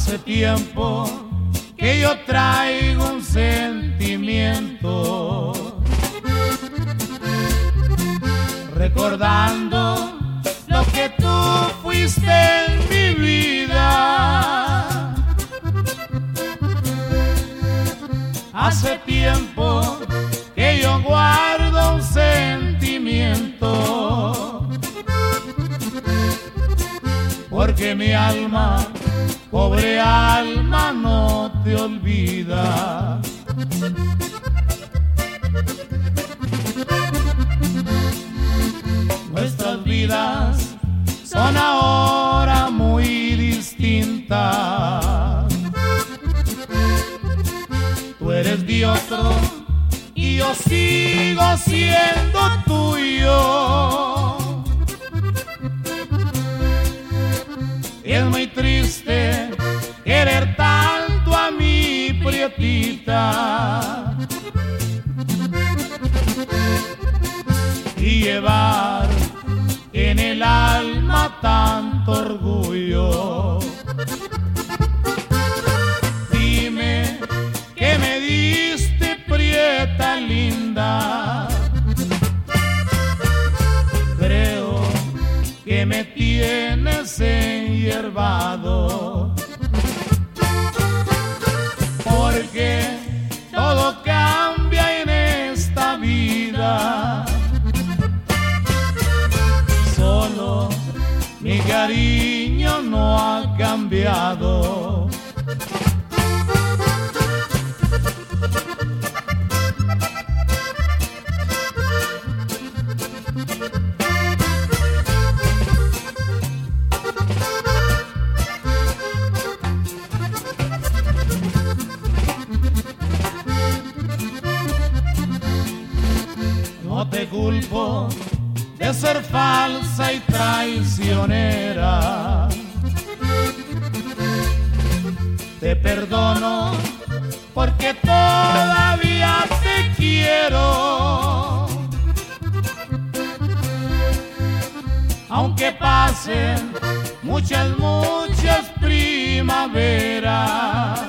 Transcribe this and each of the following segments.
Hace tiempo que yo traigo un sentimiento, recordando lo que tú fuiste en mi vida. Hace tiempo que yo guardo un sentimiento, porque mi alma, pobre alma, no te olvida. Nuestras vidas son ahora muy distintas. Tú eres de otro y yo sigo siendo tuyo. Es muy triste querer tanto a mi prietita y llevar en el alma tanto orgullo. Dime que me diste, prieta linda. Creo que me tienes enhierbado, porque todo cambia en esta vida. Solo mi cariño no ha cambiado. No te culpo de ser falsa y traicionera. Te perdono porque todavía te quiero. Aunque pasen muchas primaveras,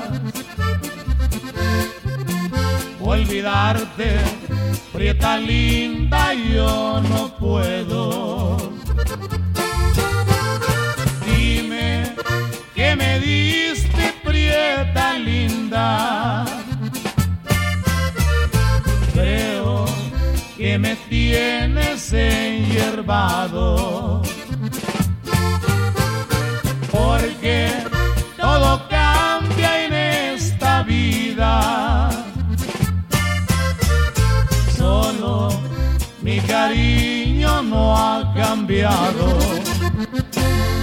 olvidarte, prieta linda, yo no puedo. Dime que me diste, prieta linda. Creo que me tienes enhierbado, porque todo cambia en esta vida. Solo mi cariño no ha cambiado.